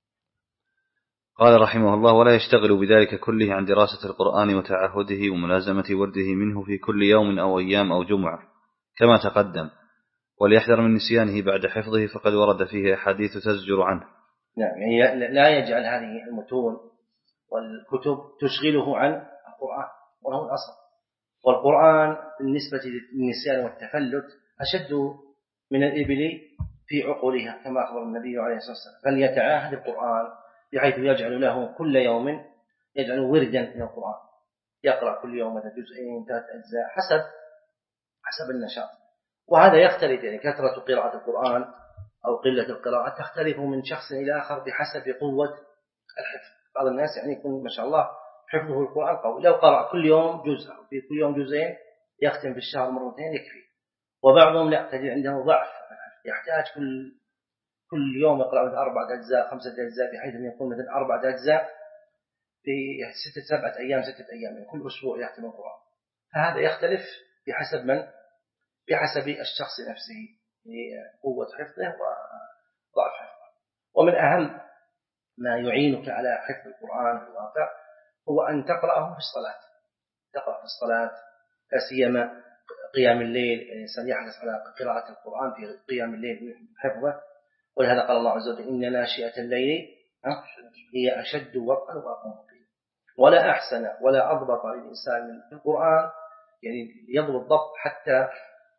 قال رحمه الله ولا يشتغل بذلك كله عن دراسة القرآن وتعهده وملازمة ورده منه في كل يوم أو أيام أو جمعة كما تقدم، وليحذر من نسيانه بعد حفظه فقد ورد فيه أحاديث تزجر عنه. نعم يعني لا يجعل هذه المتون والكتب تشغله عن القرآن وهو الأصل، والقرآن بالنسبة للنسيان والتفلت أشد من الإبل في عقولها كما أخبر النبي عليه الصلاة والسلام، فليتعاهد القرآن بحيث يجعل له كل يوم يجعل وردا من القرآن يقرأ كل يوم مثلا جزئين ثلاث أجزاء حسب حسب النشاط. وهذا يختلف يعني كثرة قراءة القرآن أو قلة القراءة تختلف من شخص إلى آخر بحسب قوة الحفظ. بعض الناس يعني يكون ما شاء الله حفظه القرآن قوي لو قرأ كل يوم جزء في كل يوم جزئين يختم في الشهر مرتين يكفي، وبعضهم لا تجد عنده ضعف يحتاج كل كل يوم يقرأ مثل أربعة أجزاء خمسة أجزاء بحيث أن يكون مثل أربعة أجزاء في ستة سبعة أيام ستة أيام يعني كل أسبوع يختم القرآن. فهذا يختلف بحسب من بحسب الشخص نفسه قوة حفظه وضعف حفظه. ومن أهم ما يعينك على حفظ القرآن في الواقع هو أن تقرأه في الصلاة، تقرأ في الصلاة لا سيما قيام الليل، الإنسان يحرص على قراءة القرآن في قيام الليل حفظه، ولهذا قال الله عز وجل إن ناشئة الليل هي أشد وطئا وأقوم قيلا. ولا أحسن ولا أضبط للإنسان من القرآن يعني يضبط ضبط حتى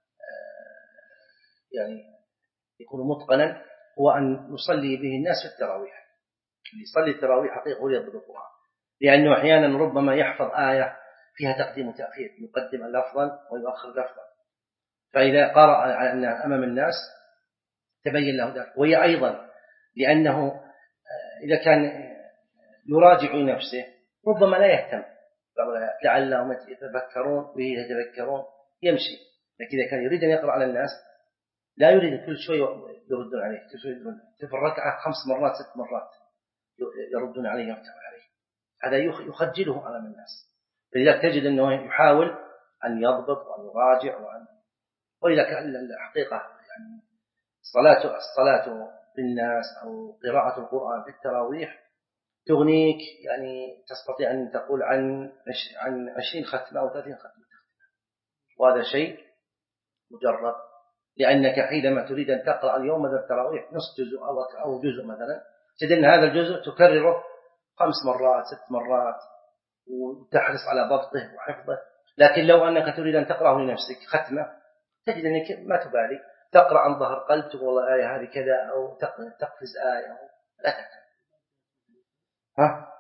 يعني يكون متقنا هو أن يصلي به الناس في التراويح. اللي يصلي التراويح حقيقة هو يضبط القرآن، لأنه أحيانا ربما يحفظ آية فيها تقديم وتأخير يقدم لفظا ويؤخر لفظا، فإذا قرأ على الناس أمام الناس تبين له ذلك. وهي أيضا لأنه إذا كان يراجع نفسه ربما لا يهتم، لعلهم يتذكرون به يتذكرون يمشي. لكن إذا كان يريد أن يقرأ على الناس لا يريد كل شوي يردون عليه، كل شوي يردون في الركعة خمس مرات ست مرات يردون عليه يرتعون عليه، هذا يخجله أمام الناس. فلذلك تجد أنه يحاول أن يضبط وأن يراجع وأن ولذلك الحقيقة يعني الصلاة الصلاة بالناس أو قراءة القرآن في التراويح تغنيك، يعني تستطيع أن تقول عن عن عشرين ختمة أو ثلاثين ختمة، وهذا شيء مجرب. لأنك حينما تريد أن تقرأ اليوم مثلا التراويح نصف جزء أو جزء مثلا، تجد أن هذا الجزء تكرره خمس مرات ست مرات وتحرص على ضبطه وحفظه. لكن لو أنك تريد أن تقرأه لنفسك ختمة تجد أنك ما تبالي، تقرأ عن ظهر قلب تقول والله آية هذه كذا أو تقفز آية لا تهتم. ها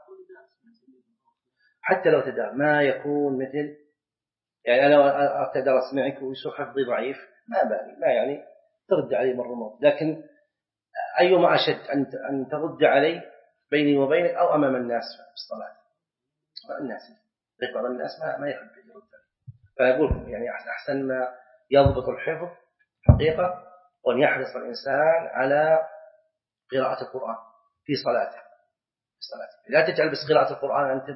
حتى لو تدار ما يكون مثل يعني أنا أتدرس معك ويسوء حفظي ضعيف ما بالي، ما يعني ترد علي مرة مرة. لكن أيما أشد أن ترد علي بيني وبينك أو أمام الناس في الصلاة، الناس يقرأ الناس ما ما يحب يرد علي. فأقول يعني أحسن ما يضبط الحفظ حقيقة وأن يحرص الإنسان على قراءة القرآن في صلاته. في صلاته لا تجعل بس قراءة القرآن أنت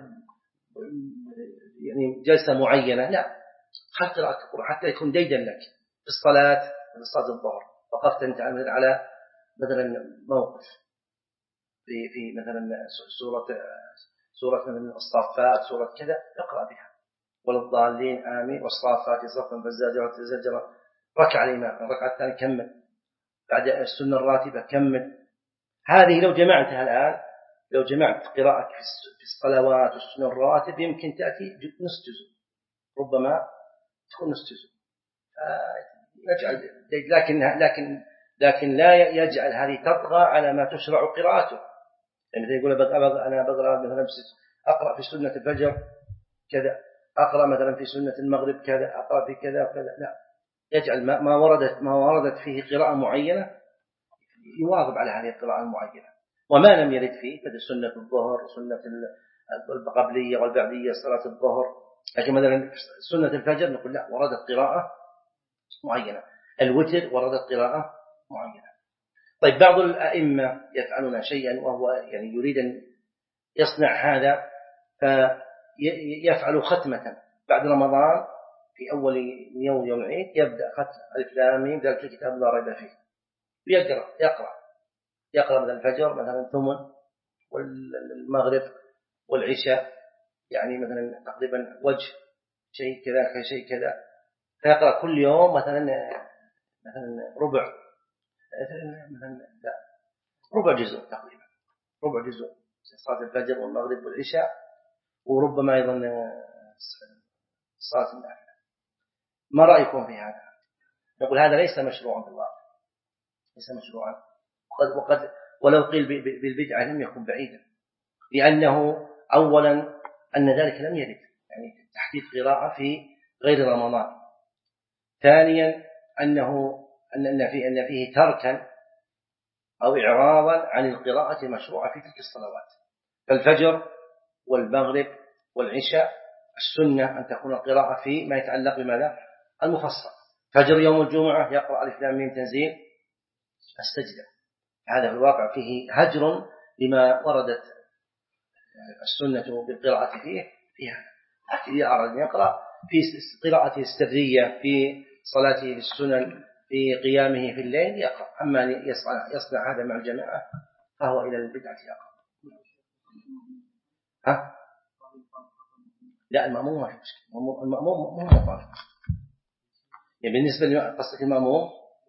يعني جلسة معينة، لا، خل قراءة القرآن حتى يكون ديدا لك في الصلاة. في صلاة الظهر وقفت أنت على مثلا موقف في في مثلا سورة سورة مثلا الصافات سورة كذا اقرأ بها، والضالين آمين والصافات صفا فالزاجرات زجرا، ركع الإمام الركعة الثانية كمل، بعد السنة الراتبة كمل. هذه لو جمعتها الآن، لو جمعت قراءة في الصلوات والسنة الراتب يمكن تأتي نصف جزء، ربما تكون نصف جزء. يجعل لكن لكن لكن لا يجعل هذه تطغى على ما تشرع قراءته. يعني يقول أنا بقرأ مثلا أقرأ في سنة الفجر كذا، أقرأ مثلا في سنة المغرب كذا، أقرأ في كذا وكذا، لا، يجعل ما ما وردت ما وردت فيه قراءة معينة يواظب على هذه القراءة المعينة، وما لم يرد فيه مثل سنة الظهر سنة القبلية والبعدية صلاة الظهر. لكن مثلا سنة الفجر نقول لا، وردت قراءة معينة، الوتر وردت قراءة معينة. طيب بعض الأئمة يفعلون شيئا وهو يعني يريد أن يصنع هذا، فيفعل ختمة بعد رمضان في أول يوم يوم العيد يبدأ ختم ألف لام ميم ذلك الكتاب لا ريب فيه، ويقرأ يقرأ يقرأ مثلا الفجر مثلا ثمن والمغرب والعشاء يعني مثلا تقريبا وجه شيء كذا شيء كذا، فيقرأ كل يوم مثلا مثلا ربع مثلا لا ربع جزء تقريبا، ربع جزء صلاة الفجر والمغرب والعشاء، وربما أيضا صلاة النافلة. ما رأيكم في هذا؟ نقول هذا ليس مشروعا بالواقع، ليس مشروعا، وقد وقد ولو قيل بالبدعة لم يكن بعيدا، لأنه أولا أن ذلك لم يرد يعني تحديد قراءة في غير رمضان، ثانيا أنه أن فيه أن فيه تركا أو إعراضا عن القراءة المشروعة في تلك الصلوات. فالفجر والمغرب والعشاء السنة أن تكون القراءة في ما يتعلق بماذا؟ المفصل. فجر يوم الجمعة يقرأ ألف لام ميم تنزيل السجدة، هذا في الواقع فيه هجر لما وردت السنة بالقراءة فيه فيها. لكن إذا أراد أن يقرأ في قراءته السرية في صلاته للسنن في قيامه في الليل يقرأ، أما يصنع, يصنع هذا مع الجماعة فهو إلى البدعة يقرأ. ها؟ لا المأموم ما في مشكلة، المأموم مو مطالب. يعني بالنسبة لقصة المأموم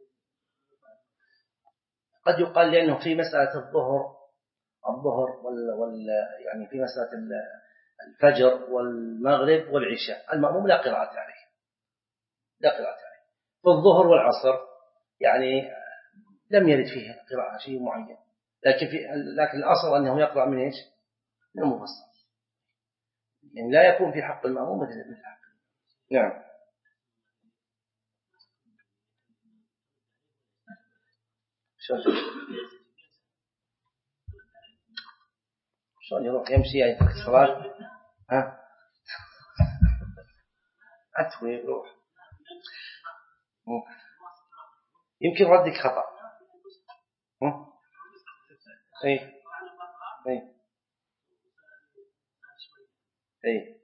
قد يقال لأنه في مسألة الظهر الظهر وال, وال يعني في مسألة الفجر والمغرب والعشاء المأموم لا قراءة عليه، لا قراءة عليه. في الظهر والعصر يعني لم يرد فيه قراءة شيء معين، لكن في لكن الأصل أنه يقرأ من إيش؟ من المفصل، يعني لا يكون في حق المأموم مثل حق. نعم. شلون يروح يمشي يعني ترك الصلاة؟ ها أتوي يروح يمكن ردك خطأ. اي اي اي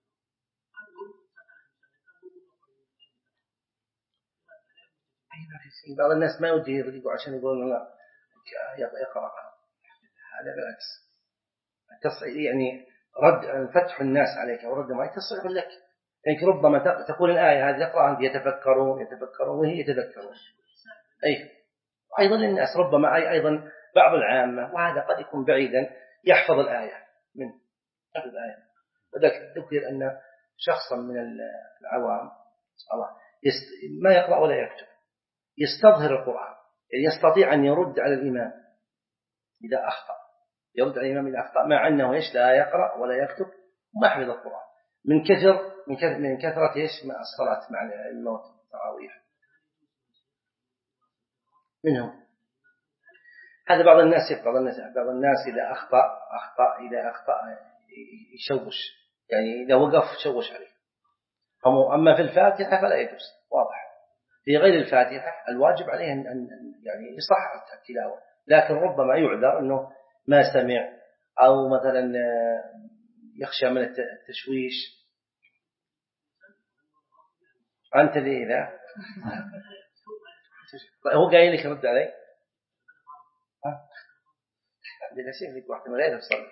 بعض الناس ما يودي يردوا عشان يقولون لا يقرأ، هذا بالعكس يعني رد فتح الناس عليك ورد ما يتصل لك، يعني ربما تقول الآية هذه يقرأ عند يتفكرون يتفكرون وهي يتذكرون. أي أيضا الناس ربما أي أيضا بعض العامة وهذا قد يكون بعيدا يحفظ الآية من يحفظ الآية. وذلك ذكر أن شخصا من العوام الله ما يقرأ ولا يكتب يستظهر القرآن، يعني يستطيع أن يرد على الإمام إذا أخطأ، يرد على الإمام إذا أخطأ مع أنه إيش لا يقرأ ولا يكتب وما حفظ القرآن من كثر من كثرة من كثرة إيش مع الصلاة مع الموت التراويح منهم. هذا بعض الناس بعض الناس بعض الناس إذا أخطأ أخطأ إذا أخطأ يشوش، يعني إذا وقف شوش عليه. أما في الفاتحة فلا يجوز واضح. في غير الفاتحة الواجب عليه أن يعني يصحح التلاوة، لكن ربما يعذر أنه ما سمع أو مثلا يخشى من التشويش. أنت ذي إذا هو قايل لك رد علي عندنا شيء فيك واحد من غير يصلي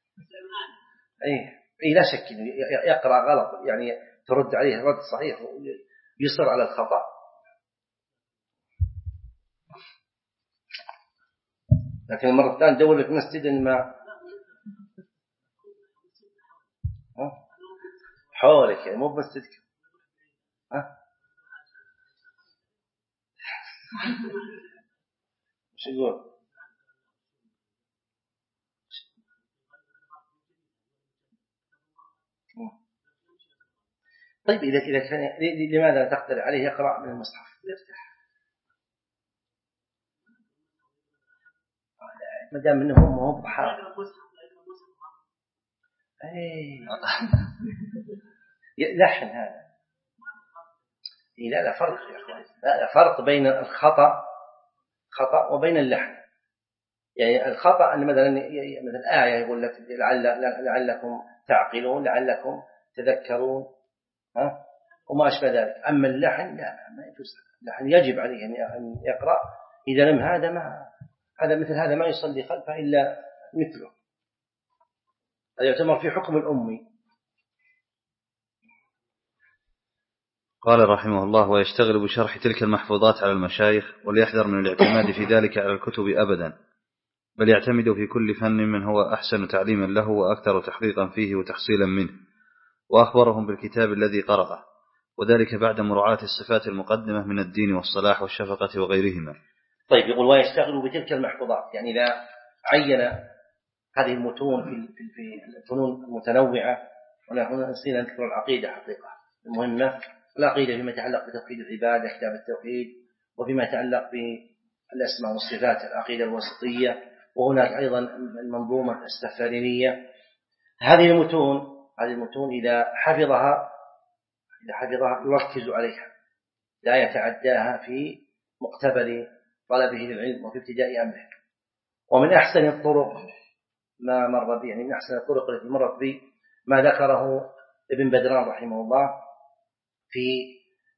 أي أي لا شك إنه يقرأ غلط، يعني ترد عليه رد صحيح يصر على الخطأ. لكن المرة الثانية دور لك مسجد ما حولك يعني مو مسجدك ها مش يقول طيب إذا إذا كان لماذا تقدر عليه يقرأ من المصحف يفتح ما دام منه هو مو بحار اي لحن هذا إيه لا لا فرق يا اخوان، لا لا فرق بين الخطأ خطأ وبين اللحن. يعني الخطأ أن مثلا مثلا آية يقول لك لعل لعلكم تعقلون لعلكم تذكرون ها وما أشبه ذلك. أما اللحن لا ما يجوز، اللحن يجب عليه أن يقرأ. إذا لم هذا ما هذا مثل هذا ما يصلي خلفه إلا مثله، هذا يعتبر في حكم الأمي. قال رحمه الله: ويشتغل بشرح تلك المحفوظات على المشايخ، وليحذر من الاعتماد في ذلك على الكتب أبدا، بل يعتمد في كل فن من هو أحسن تعليما له وأكثر تحقيقا فيه وتحصيلا منه، وأخبرهم بالكتاب الذي قرأه، وذلك بعد مراعاة الصفات المقدمة من الدين والصلاح والشفقة وغيرهما. طيب يقول ويشتغل بتلك المحفوظات، يعني إذا عين هذه المتون في الفنون المتنوعة، ونحن نسينا نذكر العقيدة حقيقة المهمة، العقيدة فيما يتعلق بتوحيد العبادة كتاب التوحيد، وفيما يتعلق بالأسماء والصفات العقيدة الوسطية، وهناك أيضا المنظومة السفارينية. هذه المتون هذه المتون إذا حفظها إذا حفظها يركز عليها لا يتعداها في مقتبل طلبه للعلم وفي ابتداء أمره. ومن أحسن الطرق ما مر به، يعني من أحسن الطرق التي مرت به ما ذكره ابن بدران رحمه الله في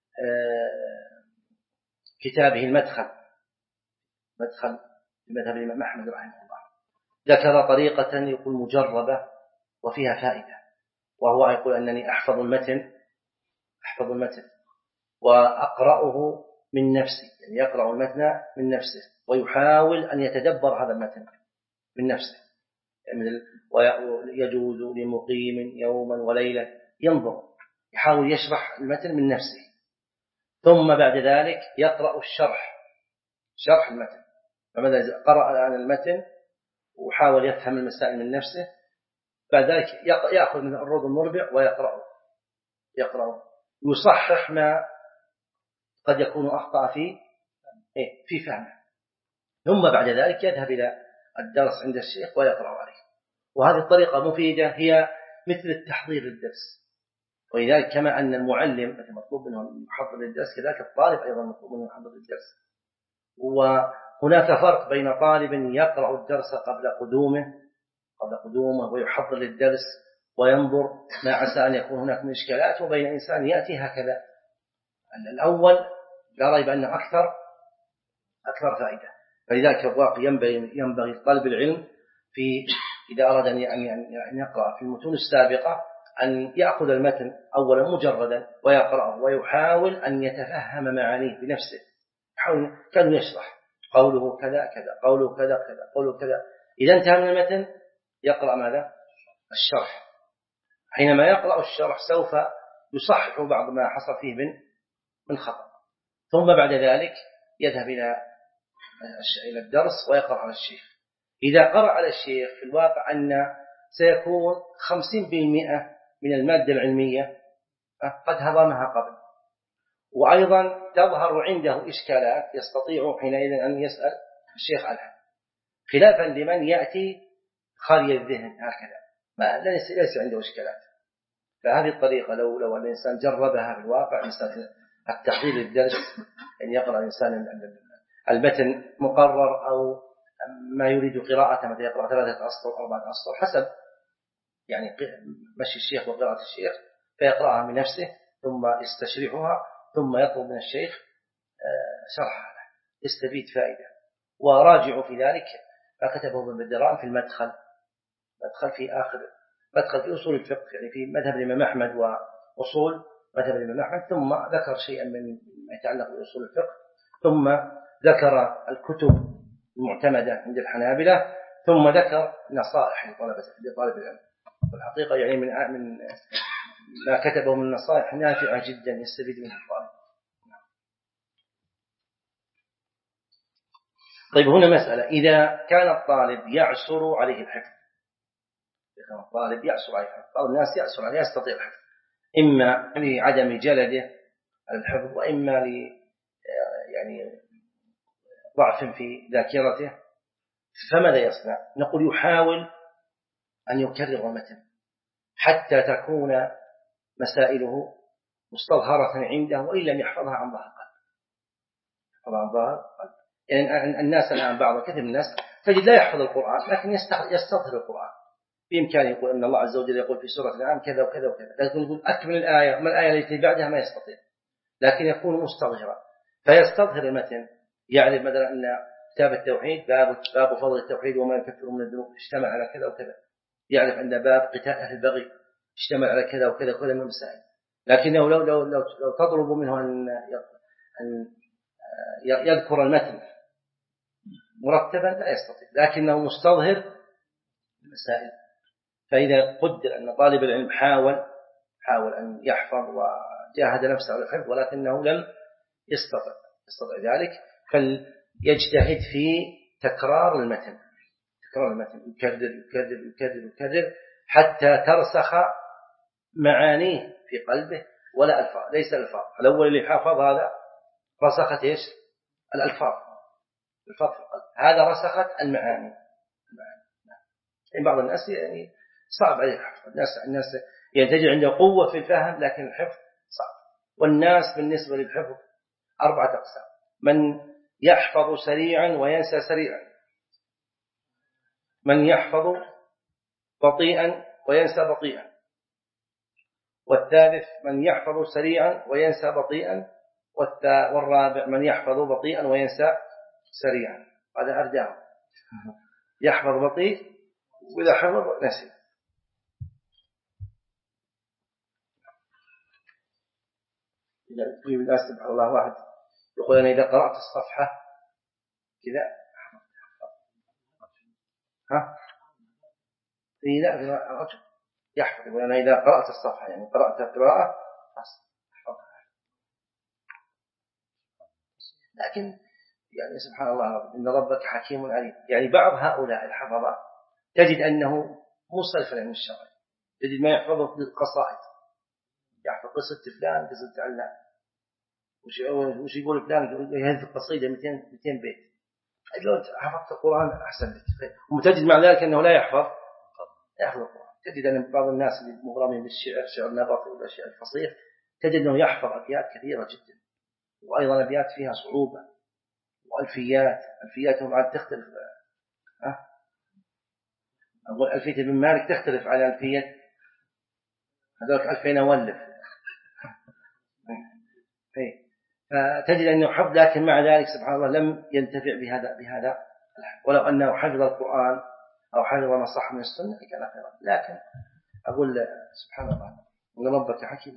كتابه المدخل مدخل لمذهب الإمام أحمد رحمه الله. ذكر طريقة يقول مجربة وفيها فائدة، وهو يقول أنني أحفظ المتن أحفظ المتن وأقرأه من نفسي، يعني يقرأ المتن من نفسه ويحاول أن يتدبر هذا المتن من نفسه، يعني ويجوز لمقيم يوما وليلة ينظر يحاول يشرح المتن من نفسه، ثم بعد ذلك يقرأ الشرح شرح المتن. فماذا قرأ الآن المتن وحاول يفهم المسائل من نفسه، بعد ذلك يأخذ من الروض المربع ويقرأه يقرأه يصحح ما قد يكون أخطأ فيه في فهمه. ثم بعد ذلك يذهب إلى الدرس عند الشيخ ويقرأ عليه. وهذه الطريقة مفيدة، هي مثل التحضير للدرس. ولذلك كما أن المعلم مثل مطلوب منه أن يحضر للدرس، كذلك الطالب أيضا مطلوب منه يحضر للدرس. وهناك فرق بين طالب يقرأ الدرس قبل قدومه قبل قدومه ويحضر للدرس وينظر ما عسى أن يكون هناك من إشكالات، وبين إنسان يأتي هكذا. الأول لا ريب أنه أكثر أكثر فائدة. فلذلك الواقع ينبغي ينبغي طالب العلم في إذا أراد أن يقرأ في المتون السابقة أن يأخذ المتن أولا مجردا ويقرأه ويحاول أن يتفهم معانيه بنفسه. يحاول كان يشرح قوله كذا كذا، قوله كذا كذا، قوله كذا. إذا انتهى من المتن يقرأ ماذا؟ الشرح. حينما يقرأ الشرح سوف يصحح بعض ما حصل فيه من من خطأ. ثم بعد ذلك يذهب إلى إلى الدرس ويقرأ على الشيخ. إذا قرأ على الشيخ في الواقع أن سيكون خمسين بالمئة من المادة العلمية قد هضمها قبل، وأيضا تظهر عنده إشكالات يستطيع حينئذ أن يسأل الشيخ عنها، خلافا لمن يأتي خالي الذهن هكذا ما ليس عنده إشكالات. فهذه الطريقة لو لو الإنسان جربها في الواقع، مثل التحضير للدرس أن يقرأ الإنسان المتن مقرر أو ما يريد قراءته، مثل يقرأ ثلاثة أسطر أربعة أسطر حسب يعني مشي الشيخ وقراءة الشيخ، فيقرأها من نفسه ثم يستشرحها ثم يطلب من الشيخ شرحها له، يستفيد فائدة. وراجعوا في ذلك ما كتبه ابن بدران في المدخل، مدخل في آخر مدخل في أصول الفقه، يعني في مذهب الإمام أحمد وأصول مذهب الإمام أحمد، ثم ذكر شيئا من ما يتعلق بأصول الفقه، ثم ذكر الكتب المعتمدة عند الحنابلة، ثم ذكر نصائح لطالب العلم. والحقيقة يعني من من ما كتبه من نصائح نافعة جدا يستفيد منها الطالب. طيب هنا مسألة، إذا كان الطالب يعسر عليه الحفظ، إذا كان الطالب يعسر عليه الحفظ، بعض الناس يعسر عليه يستطيع الحفظ، إما لعدم جلده على الحفظ، وإما ل يعني ضعف في ذاكرته، فماذا يصنع؟ نقول يحاول أن يكرر المتن حتى تكون مسائله مستظهرة عنده، وإن لم يحفظها عن ظهر قلب. يحفظها عن ظهر قلب. يعني الناس الآن بعض كثير من الناس تجد لا يحفظ القرآن لكن يستظهر القرآن. بإمكانه يقول أن الله عز وجل يقول في سورة الأنعام كذا وكذا وكذا، لكن يقول أكمل الآية ما الآية التي بعدها ما يستطيع، لكن يكون مستظهرا فيستظهر المتن. يعرف مثلا أن كتاب التوحيد باب باب فضل التوحيد وما يكفر من الذنوب اشتمل على كذا وكذا، يعرف أن باب قتال أهل البغي اشتمل على كذا وكذا وكذا من المسائل، لكنه لو لو لو, لو تطلب منه أن أن يذكر المتن مرتبا لا يستطيع، لكنه مستظهر المسائل. فإذا قدر أن طالب العلم حاول حاول أن يحفظ وجاهد نفسه على الحفظ ولكنه لم يستطع يستطيع ذلك، فليجتهد في تكرار المتن تكرار المتن يكرر يكرر يكرر يكرر حتى ترسخ معانيه في قلبه ولا ألفاظ، ليس ألفاظ. الأول اللي حافظ هذا رسخت إيش؟ الألفاظ الألفاظ في القلب، هذا رسخت المعاني. يعني بعض الناس يعني صعب عليه الحفظ، الناس الناس يعني تجد عنده قوة في الفهم لكن الحفظ صعب. والناس بالنسبة للحفظ أربعة أقسام: من يحفظ سريعا وينسى سريعا، من يحفظ بطيئا وينسى بطيئا، والثالث من يحفظ سريعا وينسى بطيئا، والرابع من يحفظ بطيئا وينسى سريعا. هذا أرداه، يحفظ بطيء وإذا حفظ نسي. إذا تقول الناس سبحان الله واحد يقول أنا إذا قرأت الصفحة كذا ها إيه لا الرجل يحفظ، يقول أنا إذا قرأت الصفحة يعني قرأت قراءة أحفظها. لكن يعني سبحان الله إن ربك حكيم عليم. يعني بعض هؤلاء الحفظة تجد أنه مصرف عن الشرع، تجد ما يحفظه قصائد، يحفظ قصة فلان قصة علان وش وش يقول فلان يهذب قصيدة مئتين مئتين بيت لو حفظت القرآن أحسن لك. وتجد مع ذلك أنه لا يحفظ لا يحفظ القرآن. تجد أن بعض الناس اللي مغرمين بالشعر شعر النبطي والأشياء الفصيح تجد أنه يحفظ أبيات كثيرة جدا، وأيضا أبيات فيها صعوبة، وألفيات ألفياتهم عاد تختلف. ها أقول ألفية ابن مالك تختلف على ألفية هذولك ألفين أولف. فتجد أنه حفظ، لكن مع ذلك سبحان الله لم ينتفع بهذا بهذا ولو أنه حفظ القرآن أو حفظ ما صح من السنة كان خيرا. لكن أقول سبحان الله إن ربك حكيم.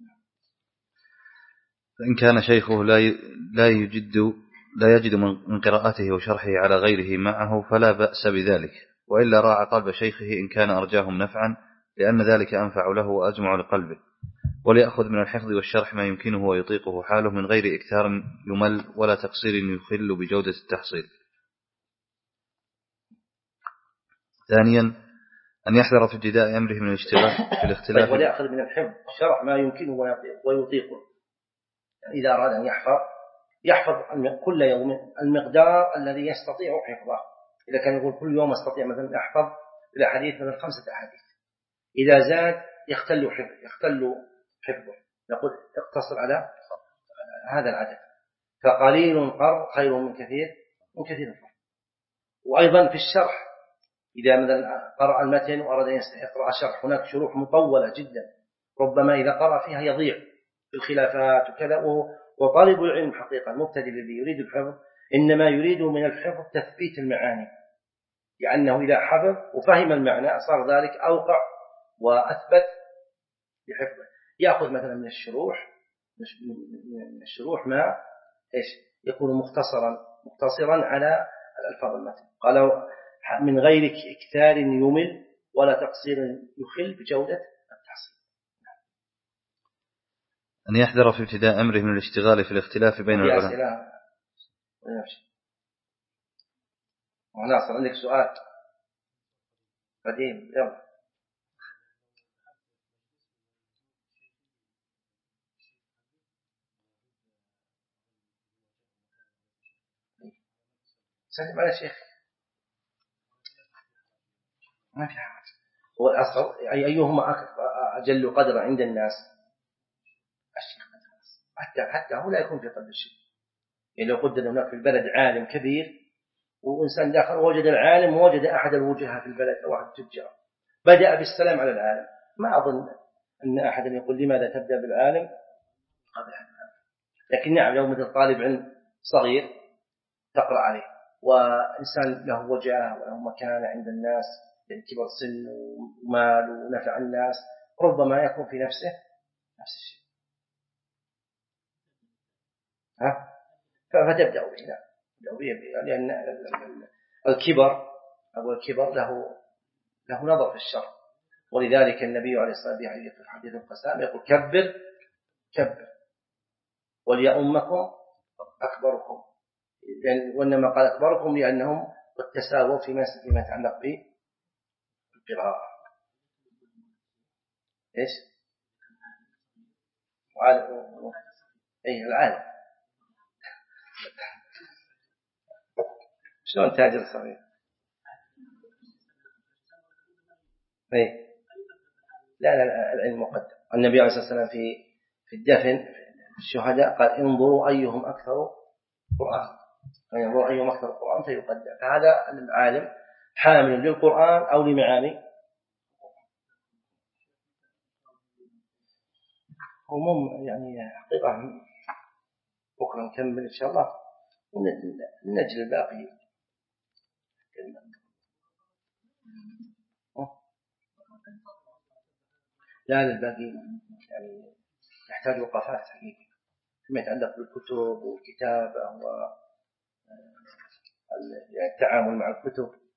فإن كان شيخه لا لا يجد لا يجد من قراءته وشرحه على غيره معه فلا بأس بذلك، وإلا راعى قلب شيخه إن كان أرجاهم نفعا، لأن ذلك أنفع له وأجمع لقلبه، وليأخذ من الحفظ والشرح ما يمكنه ويطيقه حاله من غير إكثار يمل ولا تقصير يخل بجودة التحصيل. ثانيا أن يحذر في ابتداء أمره من الاشتغال في الاختلاف، وليأخذ من الحفظ والشرح ما يمكنه ويطيقه. إذا أراد أن يحفظ يحفظ كل يوم المقدار الذي يستطيع حفظه. إذا كان يقول كل يوم استطيع مثلا أحفظ الأحاديث مثلا خمسة أحاديث، إذا زاد يختل حفظ يختل حفظه، يقول اقتصر على هذا العدد، فقليل قر خير من كثير من كثير قر. وأيضا في الشرح إذا مثلا قرأ المتن وأراد أن يقرأ شرح، هناك شروح مطولة جدا ربما إذا قرأ فيها يضيع في الخلافات وكذا. وطالب العلم حقيقة المبتدئ الذي يريد الحفظ إنما يريد من الحفظ تثبيت المعاني، لأنه إذا حفظ وفهم المعنى صار ذلك أوقع وأثبت بحفظه. يأخذ مثلا من الشروح من الشروح ما إيش يكون مختصرا مختصرا على الألفاظ المتن، قالوا من غير إكثار يمل ولا تقصير يخل بجودة التحصيل. أن يحذر في ابتداء أمره من الاشتغال في الاختلاف بين العلماء. وناصر عندك سؤال قديم؟ يلا. سلم على شيخ ما في حاجة. هو الأصل أي أيهما أجل قدر عند الناس؟ الشيخ حتى حتى هو لا يكون في قلب الشيخ. يعني لو قدر هناك في البلد عالم كبير وإنسان داخل ووجد العالم ووجد أحد الوجهاء في البلد أو أحد التجار بدأ بالسلام على العالم، ما أظن أن أحد يقول لماذا تبدأ بالعالم قبل العالم. لكن نعم لو مثل طالب علم صغير تقرأ عليه وإنسان له وجهة وله مكانة عند الناس يعني كبر سن ومال ونفع الناس ربما يكون في نفسه نفس الشيء. ها فتبدأ به لأن الكبر أو الكبر له له نظر في الشر، ولذلك النبي عليه الصلاة والسلام في الحديث القسام يقول كبر كبر وليؤمكم أكبركم، يعني وإنما قال أكبركم لأنهم قد تساووا فيما فيما يتعلق بالقراءة. إيش؟ وعلى أي العالم شلون تاجر صغير؟ أي لا لا العلم مقدم. النبي عليه الصلاة والسلام في في الدفن الشهداء قال انظروا أيهم أكثر قرآن، انظروا أيهم أكثر قرآن فيقدم. فهذا العالم حامل للقرآن أو لمعاني. ومم يعني حقيقة بكرة نكمل إن شاء الله ونجل الباقي. لا للباقي يعني يحتاج وقفات حقيقة فيما يتعلق بالكتب والكتابة والتعامل مع الكتب.